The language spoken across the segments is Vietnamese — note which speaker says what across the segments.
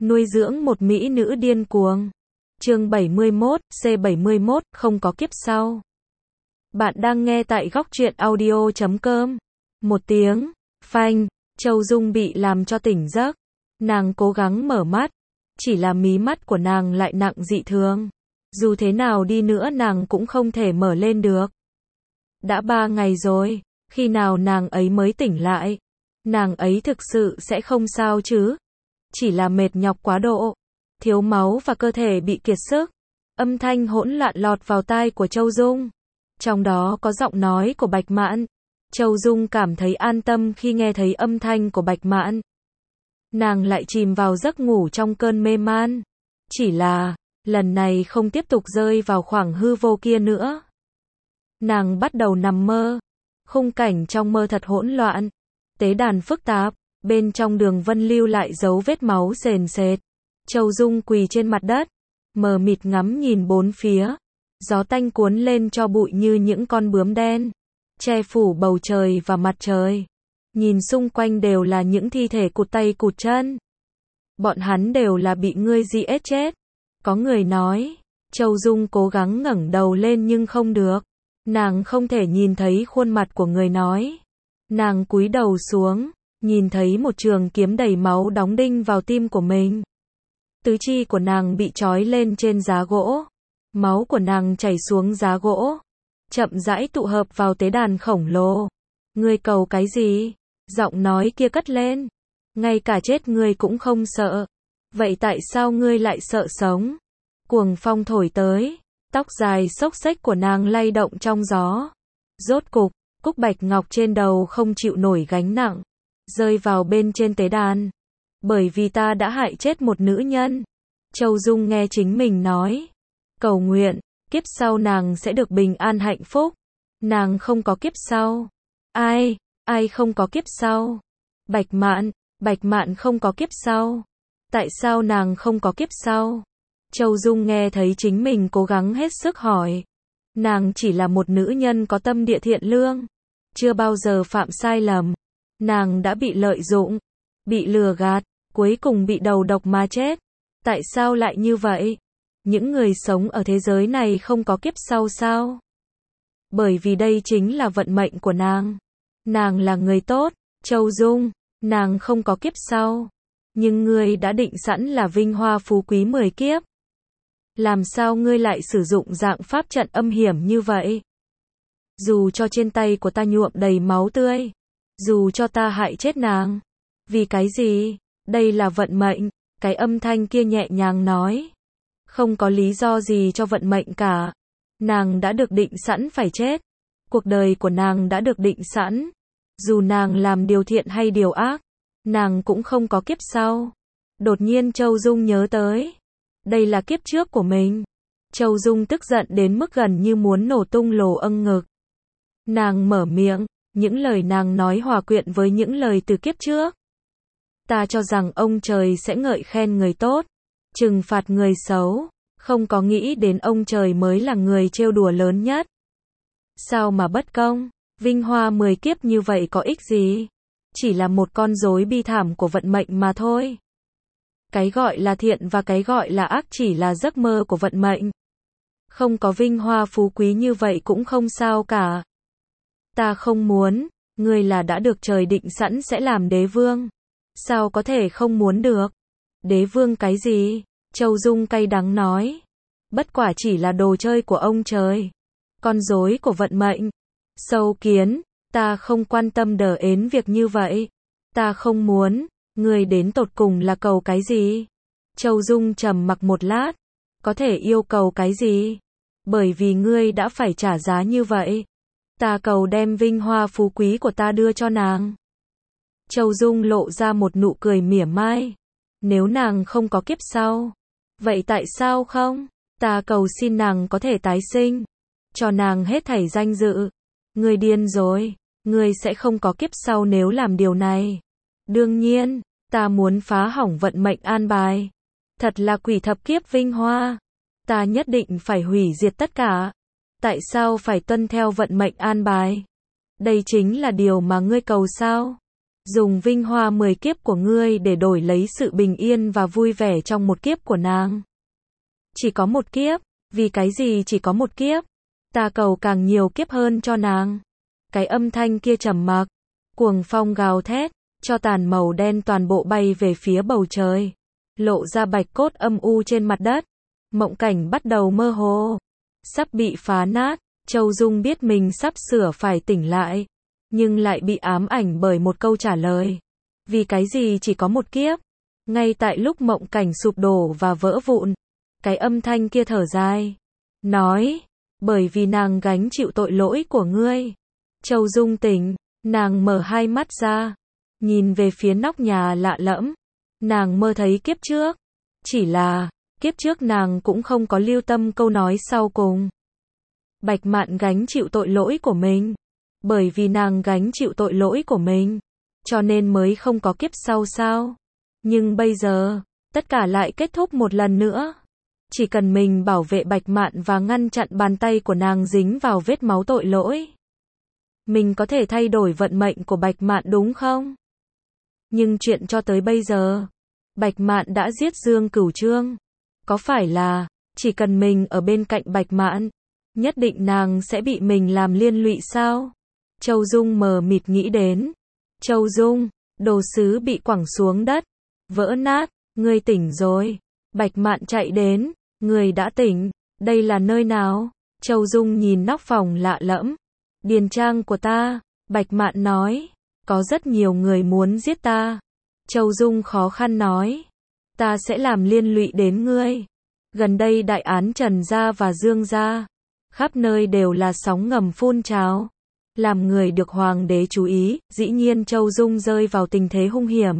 Speaker 1: Nuôi dưỡng một mỹ nữ điên cuồng. Chương 71, C71, không có kiếp sau. Bạn đang nghe tại góc truyện audio.com. Một tiếng, phanh, Châu Dung bị làm cho tỉnh giấc. Nàng cố gắng mở mắt, chỉ là mí mắt của nàng lại nặng dị thường. Dù thế nào đi nữa nàng cũng không thể mở lên được. Đã 3 ngày rồi, khi nào nàng ấy mới tỉnh lại? Nàng ấy thực sự sẽ không sao chứ? Chỉ là mệt nhọc quá độ, thiếu máu và cơ thể bị kiệt sức. Âm thanh hỗn loạn lọt vào tai của Châu Dung. Trong đó có giọng nói của Bạch Mạn. Châu Dung cảm thấy an tâm khi nghe thấy âm thanh của Bạch Mạn. Nàng lại chìm vào giấc ngủ trong cơn mê man. Chỉ là, lần này không tiếp tục rơi vào khoảng hư vô kia nữa. Nàng bắt đầu nằm mơ. Khung cảnh trong mơ thật hỗn loạn. Tế đàn phức tạp, bên trong đường vân lưu lại dấu vết máu sền sệt. Châu Dung quỳ trên mặt đất, mờ mịt ngắm nhìn bốn phía. Gió tanh cuốn lên cho bụi như những con bướm đen, che phủ bầu trời và mặt trời. Nhìn xung quanh đều là những thi thể cụt tay cụt chân. Bọn hắn đều là bị ngươi giết chết. Có người nói. Châu Dung cố gắng ngẩng đầu lên nhưng không được. Nàng không thể nhìn thấy khuôn mặt của người nói. Nàng cúi đầu xuống, nhìn thấy một trường kiếm đầy máu đóng đinh vào tim của mình. Tứ chi của nàng bị trói lên trên giá gỗ. Máu của nàng chảy xuống giá gỗ, chậm rãi tụ hợp vào tế đàn khổng lồ. Ngươi cầu cái gì? Giọng nói kia cất lên. Ngay cả chết ngươi cũng không sợ. Vậy tại sao ngươi lại sợ sống? Cuồng phong thổi tới, tóc dài xốc xếch của nàng lay động trong gió. Rốt cục, cúc bạch ngọc trên đầu không chịu nổi gánh nặng, rơi vào bên trên tế đàn. Bởi vì ta đã hại chết một nữ nhân. Châu Dung nghe chính mình nói. Cầu nguyện, kiếp sau nàng sẽ được bình an hạnh phúc. Nàng không có kiếp sau. Ai không có kiếp sau? Bạch Mạn không có kiếp sau. Tại sao nàng không có kiếp sau? Châu Dung nghe thấy chính mình cố gắng hết sức hỏi. Nàng chỉ là một nữ nhân có tâm địa thiện lương, chưa bao giờ phạm sai lầm. Nàng đã bị lợi dụng, bị lừa gạt, cuối cùng bị đầu độc mà chết. Tại sao lại như vậy? Những người sống ở thế giới này không có kiếp sau sao? Bởi vì đây chính là vận mệnh của nàng. Nàng là người tốt, Châu Dung, nàng không có kiếp sau. Nhưng ngươi đã định sẵn là vinh hoa phú quý 10 kiếp. Làm sao ngươi lại sử dụng dạng pháp trận âm hiểm như vậy? Dù cho trên tay của ta nhuộm đầy máu tươi, dù cho ta hại chết nàng. Vì cái gì? Đây là vận mệnh, cái âm thanh kia nhẹ nhàng nói. Không có lý do gì cho vận mệnh cả. Nàng đã được định sẵn phải chết. Cuộc đời của nàng đã được định sẵn. Dù nàng làm điều thiện hay điều ác, nàng cũng không có kiếp sau. Đột nhiên Châu Dung nhớ tới. Đây là kiếp trước của mình. Châu Dung tức giận đến mức gần như muốn nổ tung lỗ âng ngực. Nàng mở miệng, những lời nàng nói hòa quyện với những lời từ kiếp trước. Ta cho rằng ông trời sẽ ngợi khen người tốt, trừng phạt người xấu. Không có nghĩ đến ông trời mới là người trêu đùa lớn nhất. Sao mà bất công? Vinh hoa 10 kiếp như vậy có ích gì? Chỉ là một con rối bi thảm của vận mệnh mà thôi. Cái gọi là thiện và cái gọi là ác chỉ là giấc mơ của vận mệnh. Không có vinh hoa phú quý như vậy cũng không sao cả. Ta không muốn, ngươi là đã được trời định sẵn sẽ làm đế vương. Sao có thể không muốn được? Đế vương cái gì? Châu Dung cay đắng nói. Bất quả chỉ là đồ chơi của ông trời. Con rối của vận mệnh. Sâu kiến, ta không quan tâm đờ ến việc như vậy. Ta không muốn, ngươi đến tột cùng là cầu cái gì? Châu Dung trầm mặc một lát. Có thể yêu cầu cái gì? Bởi vì ngươi đã phải trả giá như vậy. Ta cầu đem vinh hoa phú quý của ta đưa cho nàng. Châu Dung lộ ra một nụ cười mỉa mai. Nếu nàng không có kiếp sau, vậy tại sao không? Ta cầu xin nàng có thể tái sinh, cho nàng hết thảy danh dự. Ngươi điên rồi, ngươi sẽ không có kiếp sau nếu làm điều này. Đương nhiên, ta muốn phá hỏng vận mệnh an bài. Thật là quỷ thập kiếp vinh hoa. Ta nhất định phải hủy diệt tất cả. Tại sao phải tuân theo vận mệnh an bài? Đây chính là điều mà ngươi cầu sao? dùng vinh hoa 10 kiếp của ngươi để đổi lấy sự bình yên và vui vẻ trong một kiếp của nàng. Chỉ có một kiếp, vì cái gì chỉ có một kiếp? Ta cầu càng nhiều kiếp hơn cho nàng. Cái âm thanh kia trầm mặc, cuồng phong gào thét, cho tàn màu đen toàn bộ bay về phía bầu trời, lộ ra bạch cốt âm u trên mặt đất. Mộng cảnh bắt đầu mơ hồ, sắp bị phá nát. Châu Dung biết mình sắp sửa phải tỉnh lại, nhưng lại bị ám ảnh bởi một câu trả lời. Vì cái gì chỉ có một kiếp? Ngay tại lúc mộng cảnh sụp đổ và vỡ vụn, cái âm thanh kia thở dài, nói, bởi vì nàng gánh chịu tội lỗi của ngươi. Châu Dung tỉnh, nàng mở hai mắt ra, nhìn về phía nóc nhà lạ lẫm. Nàng mơ thấy kiếp trước, chỉ là, kiếp trước nàng cũng không có lưu tâm câu nói sau cùng. Bạch Mạn gánh chịu tội lỗi của mình. Bởi vì nàng gánh chịu tội lỗi của mình, cho nên mới không có kiếp sau sao? Nhưng bây giờ, tất cả lại kết thúc một lần nữa. Chỉ cần mình bảo vệ Bạch Mạn và ngăn chặn bàn tay của nàng dính vào vết máu tội lỗi, mình có thể thay đổi vận mệnh của Bạch Mạn đúng không? Nhưng chuyện cho tới bây giờ, Bạch Mạn đã giết Dương Cửu Trương. Có phải là, chỉ cần mình ở bên cạnh Bạch Mạn, nhất định nàng sẽ bị mình làm liên lụy sao? Châu Dung mờ mịt nghĩ đến. Châu Dung, đồ sứ bị quẳng xuống đất, vỡ nát, ngươi tỉnh rồi. Bạch Mạn chạy đến, ngươi đã tỉnh, đây là nơi nào? Châu Dung nhìn nóc phòng lạ lẫm. Điền trang của ta, Bạch Mạn nói, có rất nhiều người muốn giết ta. Châu Dung khó khăn nói, ta sẽ làm liên lụy đến ngươi. Gần đây đại án Trần gia và Dương gia, khắp nơi đều là sóng ngầm phun trào. Làm người được hoàng đế chú ý, dĩ nhiên Châu Dung rơi vào tình thế hung hiểm.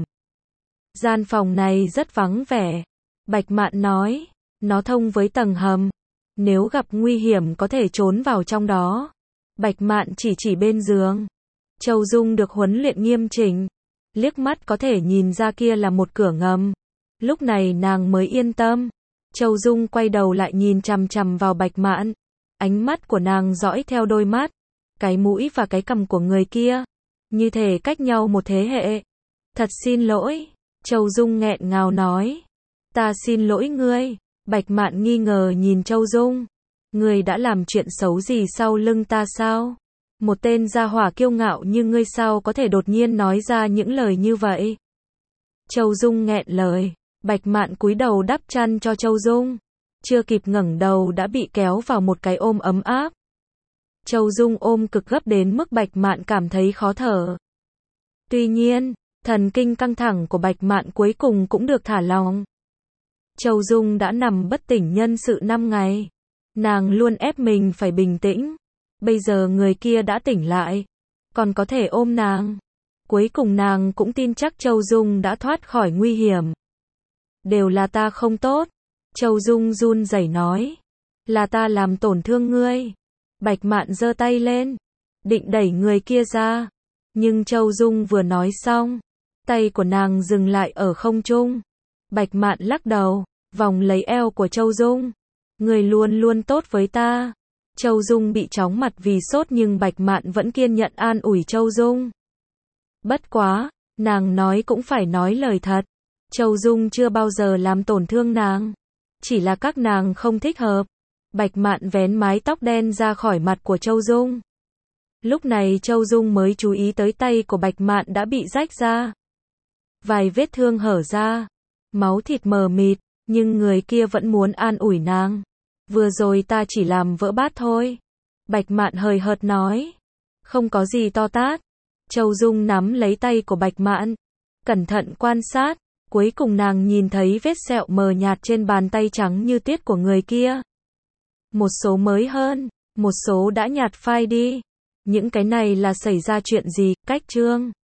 Speaker 1: Gian phòng này rất vắng vẻ. Bạch Mạn nói, nó thông với tầng hầm. Nếu gặp nguy hiểm có thể trốn vào trong đó. Bạch Mạn chỉ bên giường. Châu Dung được huấn luyện nghiêm chỉnh. Liếc mắt có thể nhìn ra kia là một cửa ngầm. Lúc này nàng mới yên tâm. Châu Dung quay đầu lại nhìn chằm chằm vào Bạch Mạn. Ánh mắt của nàng dõi theo đôi mắt, cái mũi và cái cằm của người kia, như thể cách nhau một thế hệ. Thật xin lỗi, Châu Dung nghẹn ngào nói. Ta xin lỗi ngươi. Bạch Mạn nghi ngờ nhìn Châu Dung. Ngươi đã làm chuyện xấu gì sau lưng ta sao? Một tên gia hỏa kiêu ngạo như ngươi sao có thể đột nhiên nói ra những lời như vậy? Châu Dung nghẹn lời. Bạch Mạn cúi đầu đắp chăn cho Châu Dung. Chưa kịp ngẩng đầu đã bị kéo vào một cái ôm ấm áp. Châu Dung ôm cực gấp đến mức Bạch Mạn cảm thấy khó thở. Tuy nhiên, thần kinh căng thẳng của Bạch Mạn cuối cùng cũng được thả lỏng. Châu Dung đã nằm bất tỉnh nhân sự 5 ngày. Nàng luôn ép mình phải bình tĩnh. Bây giờ người kia đã tỉnh lại, còn có thể ôm nàng. Cuối cùng nàng cũng tin chắc Châu Dung đã thoát khỏi nguy hiểm. Đều là ta không tốt. Châu Dung run rẩy nói. Là ta làm tổn thương ngươi. Bạch Mạn giơ tay lên, định đẩy người kia ra. Nhưng Châu Dung vừa nói xong, tay của nàng dừng lại ở không trung. Bạch Mạn lắc đầu, vòng lấy eo của Châu Dung. Ngươi luôn luôn tốt với ta. Châu Dung bị chóng mặt vì sốt nhưng Bạch Mạn vẫn kiên nhẫn an ủi Châu Dung. Bất quá, nàng nói cũng phải nói lời thật. Châu Dung chưa bao giờ làm tổn thương nàng. Chỉ là các nàng không thích hợp. Bạch Mạn vén mái tóc đen ra khỏi mặt của Châu Dung. Lúc này Châu Dung mới chú ý tới tay của Bạch Mạn đã bị rách ra. Vài vết thương hở ra. Máu thịt mờ mịt. Nhưng người kia vẫn muốn an ủi nàng. Vừa rồi ta chỉ làm vỡ bát thôi. Bạch Mạn hời hợt nói. Không có gì to tát. Châu Dung nắm lấy tay của Bạch Mạn. Cẩn thận quan sát. Cuối cùng nàng nhìn thấy vết sẹo mờ nhạt trên bàn tay trắng như tuyết của người kia. Một số mới hơn, một số đã nhạt phai đi. Những cái này là xảy ra chuyện gì? Cách chương